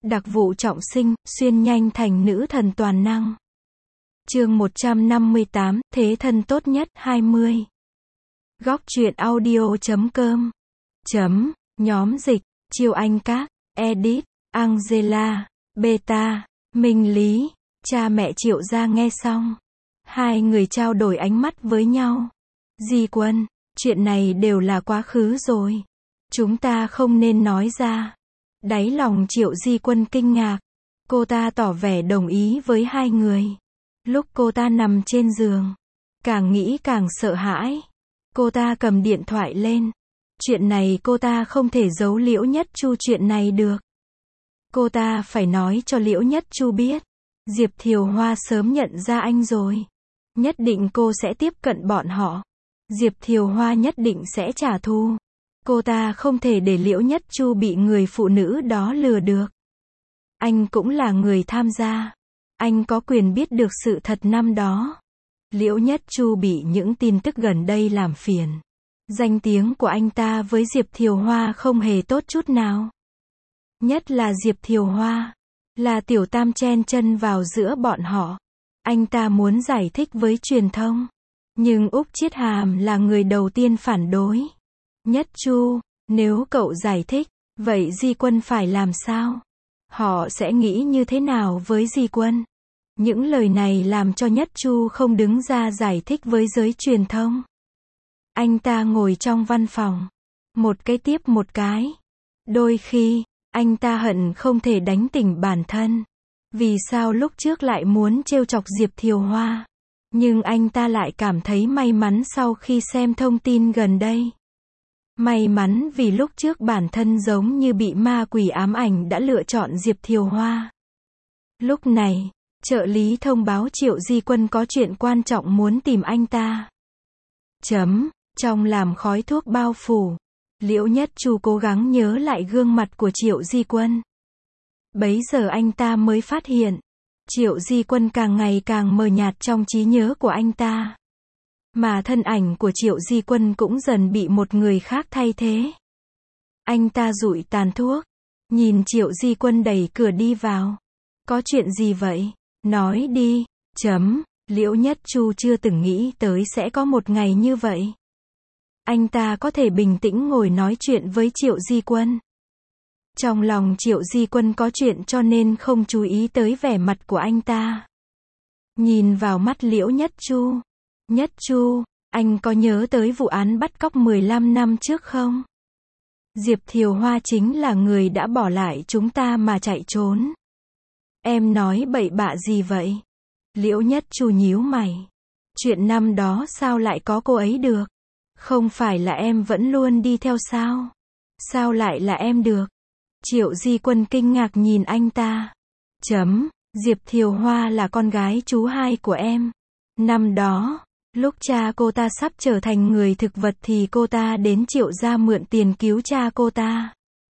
Đặc vụ trọng sinh, xuyên nhanh thành nữ thần toàn năng. Chương 158, Thế thân tốt nhất 20. Góc truyện audio.com. Nhóm dịch, Chiêu Anh Các, Edit, Angela, Beta, Minh Lý. Cha mẹ Triệu Gia nghe xong. Hai người trao đổi ánh mắt với nhau. Di Quân, chuyện này đều là quá khứ rồi. Chúng ta không nên nói ra. Đáy lòng Triệu Di Quân kinh ngạc. Cô ta tỏ vẻ đồng ý với hai người. Lúc cô ta nằm trên giường, càng nghĩ càng sợ hãi. Cô ta cầm điện thoại lên. Chuyện này cô ta không thể giấu Liễu Nhất Chu chuyện này được. Cô ta phải nói cho Liễu Nhất Chu biết. Diệp Thiều Hoa sớm nhận ra anh rồi. Nhất định cô sẽ tiếp cận bọn họ. Diệp Thiều Hoa nhất định sẽ trả thù. Cô ta không thể để Liễu Nhất Chu bị người phụ nữ đó lừa được. Anh cũng là người tham gia. Anh có quyền biết được sự thật năm đó. Liễu Nhất Chu bị những tin tức gần đây làm phiền. Danh tiếng của anh ta với Diệp Thiều Hoa không hề tốt chút nào. Nhất là Diệp Thiều Hoa, là tiểu tam chen chân vào giữa bọn họ. Anh ta muốn giải thích với truyền thông. Nhưng Úc Chiết Hàm là người đầu tiên phản đối. Nhất Chu, nếu cậu giải thích, vậy Di Quân phải làm sao? Họ sẽ nghĩ như thế nào với Di Quân? Những lời này làm cho Nhất Chu không đứng ra giải thích với giới truyền thông. Anh ta ngồi trong văn phòng. Một cái tiếp một cái. Đôi khi, anh ta hận không thể đánh tỉnh bản thân. Vì sao lúc trước lại muốn trêu chọc Diệp Thiều Hoa? Nhưng anh ta lại cảm thấy may mắn sau khi xem thông tin gần đây. May mắn vì lúc trước bản thân giống như bị ma quỷ ám ảnh đã lựa chọn Diệp Thiều Hoa. Lúc này, trợ lý thông báo Triệu Di Quân có chuyện quan trọng muốn tìm anh ta. Trong làm khói thuốc bao phủ, Liễu Nhất Chu cố gắng nhớ lại gương mặt của Triệu Di Quân. Bấy giờ anh ta mới phát hiện, Triệu Di Quân càng ngày càng mờ nhạt trong trí nhớ của anh ta. Mà thân ảnh của Triệu Di Quân cũng dần bị một người khác thay thế. Anh ta dụi tàn thuốc, nhìn Triệu Di Quân đẩy cửa đi vào. Có chuyện gì vậy? Nói đi. Liễu Nhất Chu chưa từng nghĩ tới sẽ có một ngày như vậy. Anh ta có thể bình tĩnh ngồi nói chuyện với Triệu Di Quân. Trong lòng Triệu Di Quân có chuyện cho nên không chú ý tới vẻ mặt của anh ta. Nhìn vào mắt Liễu Nhất Chu. Nhất Chu, anh có nhớ tới vụ án bắt cóc 15 năm trước không? Diệp Thiều Hoa chính là người đã bỏ lại chúng ta mà chạy trốn. Em nói bậy bạ gì vậy? Liễu Nhất Chu nhíu mày. Chuyện năm đó sao lại có cô ấy được? Không phải là em vẫn luôn đi theo sao? Sao lại là em được? Triệu Di Quân kinh ngạc nhìn anh ta. Diệp Thiều Hoa là con gái chú hai của em. Năm đó, lúc cha cô ta sắp trở thành người thực vật thì cô ta đến Triệu gia mượn tiền cứu cha cô ta.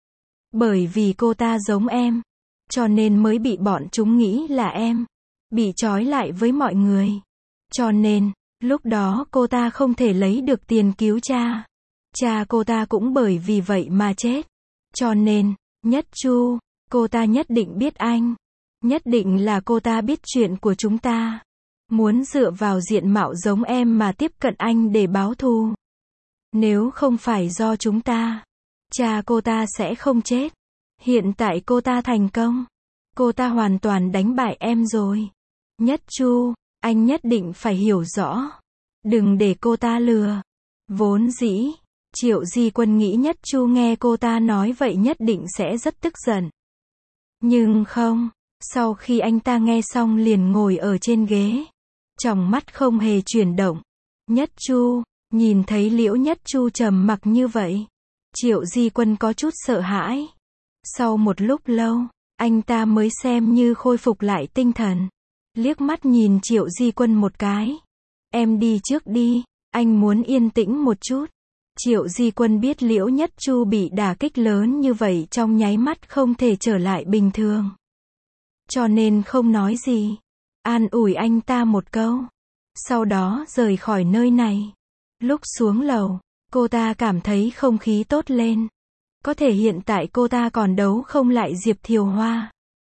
Bởi vì cô ta giống em, cho nên mới bị bọn chúng nghĩ là em, bị trói lại với mọi người. Cho nên, lúc đó cô ta không thể lấy được tiền cứu cha. Cha cô ta cũng bởi vì vậy mà chết. Cho nên, Nhất Chu, cô ta nhất định biết anh. Nhất định là cô ta biết chuyện của chúng ta. Muốn dựa vào diện mạo giống em mà tiếp cận anh để báo thù. Nếu không phải do chúng ta, cha cô ta sẽ không chết. Hiện tại cô ta thành công. Cô ta hoàn toàn đánh bại em rồi. Nhất Chu, anh nhất định phải hiểu rõ. Đừng để cô ta lừa. Vốn dĩ, Triệu Di Quân nghĩ Nhất Chu nghe cô ta nói vậy nhất định sẽ rất tức giận. Nhưng không, sau khi anh ta nghe xong liền ngồi ở trên ghế. Tròng mắt không hề chuyển động. Nhất Chu, nhìn thấy Liễu Nhất Chu trầm mặc như vậy. Triệu Di Quân có chút sợ hãi. Sau một lúc lâu, anh ta mới xem như khôi phục lại tinh thần. Liếc mắt nhìn Triệu Di Quân một cái. Em đi trước đi, anh muốn yên tĩnh một chút. Triệu Di Quân biết Liễu Nhất Chu bị đả kích lớn như vậy trong nháy mắt không thể trở lại bình thường. Cho nên không nói gì. An ủi anh ta một câu. Sau đó rời khỏi nơi này. Lúc xuống lầu, cô ta cảm thấy không khí tốt lên. Có thể hiện tại cô ta còn đấu không lại Diệp Thiều Hoa.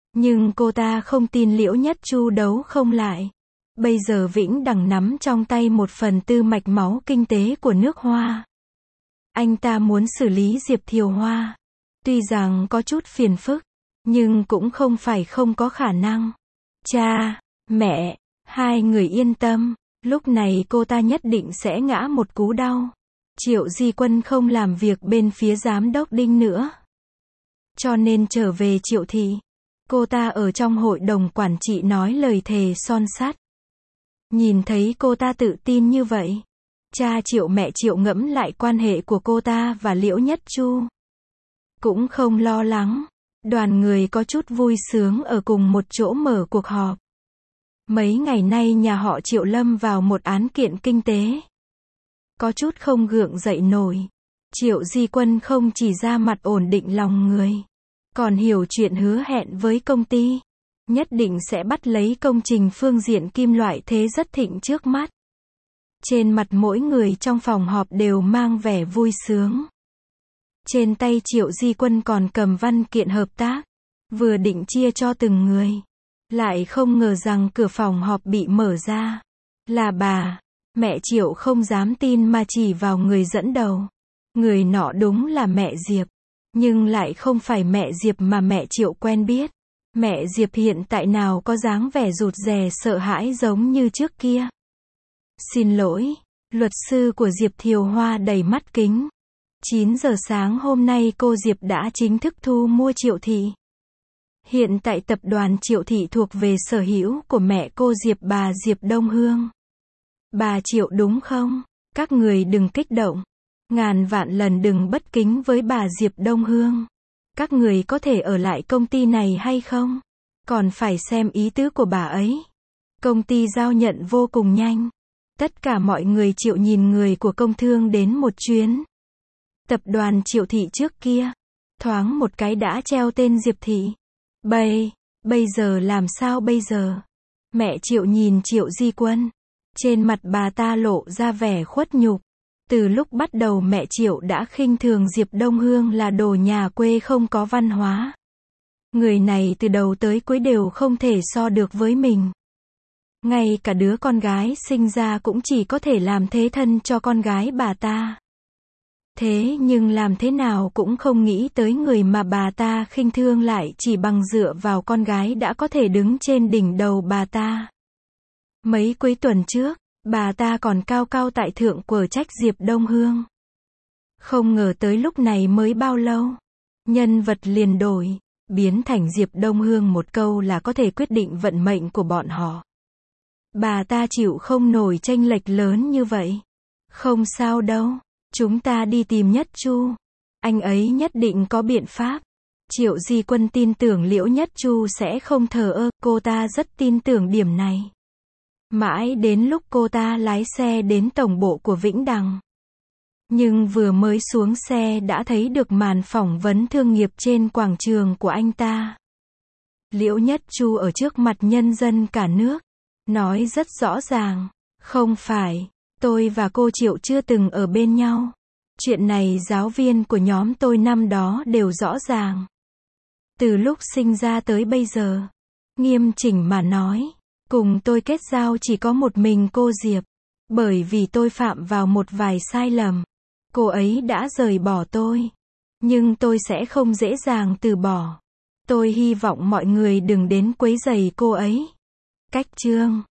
Nhưng cô ta không tin Liễu Nhất Chu đấu không lại. Bây giờ Vĩnh Đằng nắm trong tay 1/4 mạch máu kinh tế của nước Hoa. Anh ta muốn xử lý Diệp Thiều Hoa. Tuy rằng có chút phiền phức, nhưng cũng không phải không có khả năng. Cha, mẹ, hai người yên tâm, lúc này cô ta nhất định sẽ ngã một cú đau. Triệu Di Quân không làm việc bên phía giám đốc Đinh nữa. Cho nên trở về Triệu thị. Cô ta ở trong hội đồng quản trị nói lời thề son sắt. Nhìn thấy cô ta tự tin như vậy, cha Triệu mẹ Triệu ngẫm lại quan hệ của cô ta và Liễu Nhất Chu. Cũng không lo lắng. Đoàn người có chút vui sướng ở cùng một chỗ mở cuộc họp. Mấy ngày nay nhà họ Triệu lâm vào một án kiện kinh tế. Có chút không gượng dậy nổi. Triệu Di Quân không chỉ ra mặt ổn định lòng người, còn hiểu chuyện hứa hẹn với công ty. Nhất định sẽ bắt lấy công trình phương diện kim loại thế rất thịnh trước mắt. Trên mặt mỗi người trong phòng họp đều mang vẻ vui sướng. Trên tay Triệu Di Quân còn cầm văn kiện hợp tác, vừa định chia cho từng người. Lại không ngờ rằng cửa phòng họp bị mở ra. Là bà. Mẹ Triệu không dám tin mà chỉ vào người dẫn đầu. Người nọ đúng là mẹ Diệp. Nhưng lại không phải mẹ Diệp mà mẹ Triệu quen biết. Mẹ Diệp hiện tại nào có dáng vẻ rụt rè sợ hãi giống như trước kia. Xin lỗi, luật sư của Diệp Thiều Hoa đầy mắt kính. 9 giờ sáng hôm nay cô Diệp đã chính thức thu mua Triệu thị. Hiện tại tập đoàn Triệu thị thuộc về sở hữu của mẹ cô Diệp, bà Diệp Đông Hương. Bà Triệu đúng không? Các người đừng kích động. Ngàn vạn lần đừng bất kính với bà Diệp Đông Hương. Các người có thể ở lại công ty này hay không? Còn phải xem ý tứ của bà ấy. Công ty giao nhận vô cùng nhanh. Tất cả mọi người Triệu nhìn người của công thương đến một chuyến. Tập đoàn Triệu thị trước kia, thoáng một cái đã treo tên Diệp thị. Bây giờ làm sao bây giờ? Mẹ Triệu nhìn Triệu Di Quân. Trên mặt bà ta lộ ra vẻ khuất nhục. Từ lúc bắt đầu mẹ Triệu đã khinh thường Diệp Đông Hương là đồ nhà quê không có văn hóa. Người này từ đầu tới cuối đều không thể so được với mình. Ngay cả đứa con gái sinh ra cũng chỉ có thể làm thế thân cho con gái bà ta. Thế nhưng làm thế nào cũng không nghĩ tới người mà bà ta khinh thương lại chỉ bằng dựa vào con gái đã có thể đứng trên đỉnh đầu bà ta. Mấy cuối tuần trước, bà ta còn cao cao tại thượng quở trách Diệp Đông Hương. Không ngờ tới lúc này mới bao lâu, nhân vật liền đổi, biến thành Diệp Đông Hương một câu là có thể quyết định vận mệnh của bọn họ. Bà ta chịu không nổi chênh lệch lớn như vậy. Không sao đâu, chúng ta đi tìm Nhất Chu. Anh ấy nhất định có biện pháp. Triệu Di Quân tin tưởng Liễu Nhất Chu sẽ không thờ ơ, cô ta rất tin tưởng điểm này. Mãi đến lúc cô ta lái xe đến tổng bộ của Vĩnh Đằng. Nhưng vừa mới xuống xe đã thấy được màn phỏng vấn thương nghiệp trên quảng trường của anh ta. Liễu Nhất Chu ở trước mặt nhân dân cả nước, nói rất rõ ràng, không phải, tôi và cô Triệu chưa từng ở bên nhau. Chuyện này giáo viên của nhóm tôi năm đó đều rõ ràng. Từ lúc sinh ra tới bây giờ, nghiêm chỉnh mà nói, cùng tôi kết giao chỉ có một mình cô Diệp. Bởi vì tôi phạm vào một vài sai lầm, cô ấy đã rời bỏ tôi. Nhưng tôi sẽ không dễ dàng từ bỏ. Tôi hy vọng mọi người đừng đến quấy rầy cô ấy. Cách chương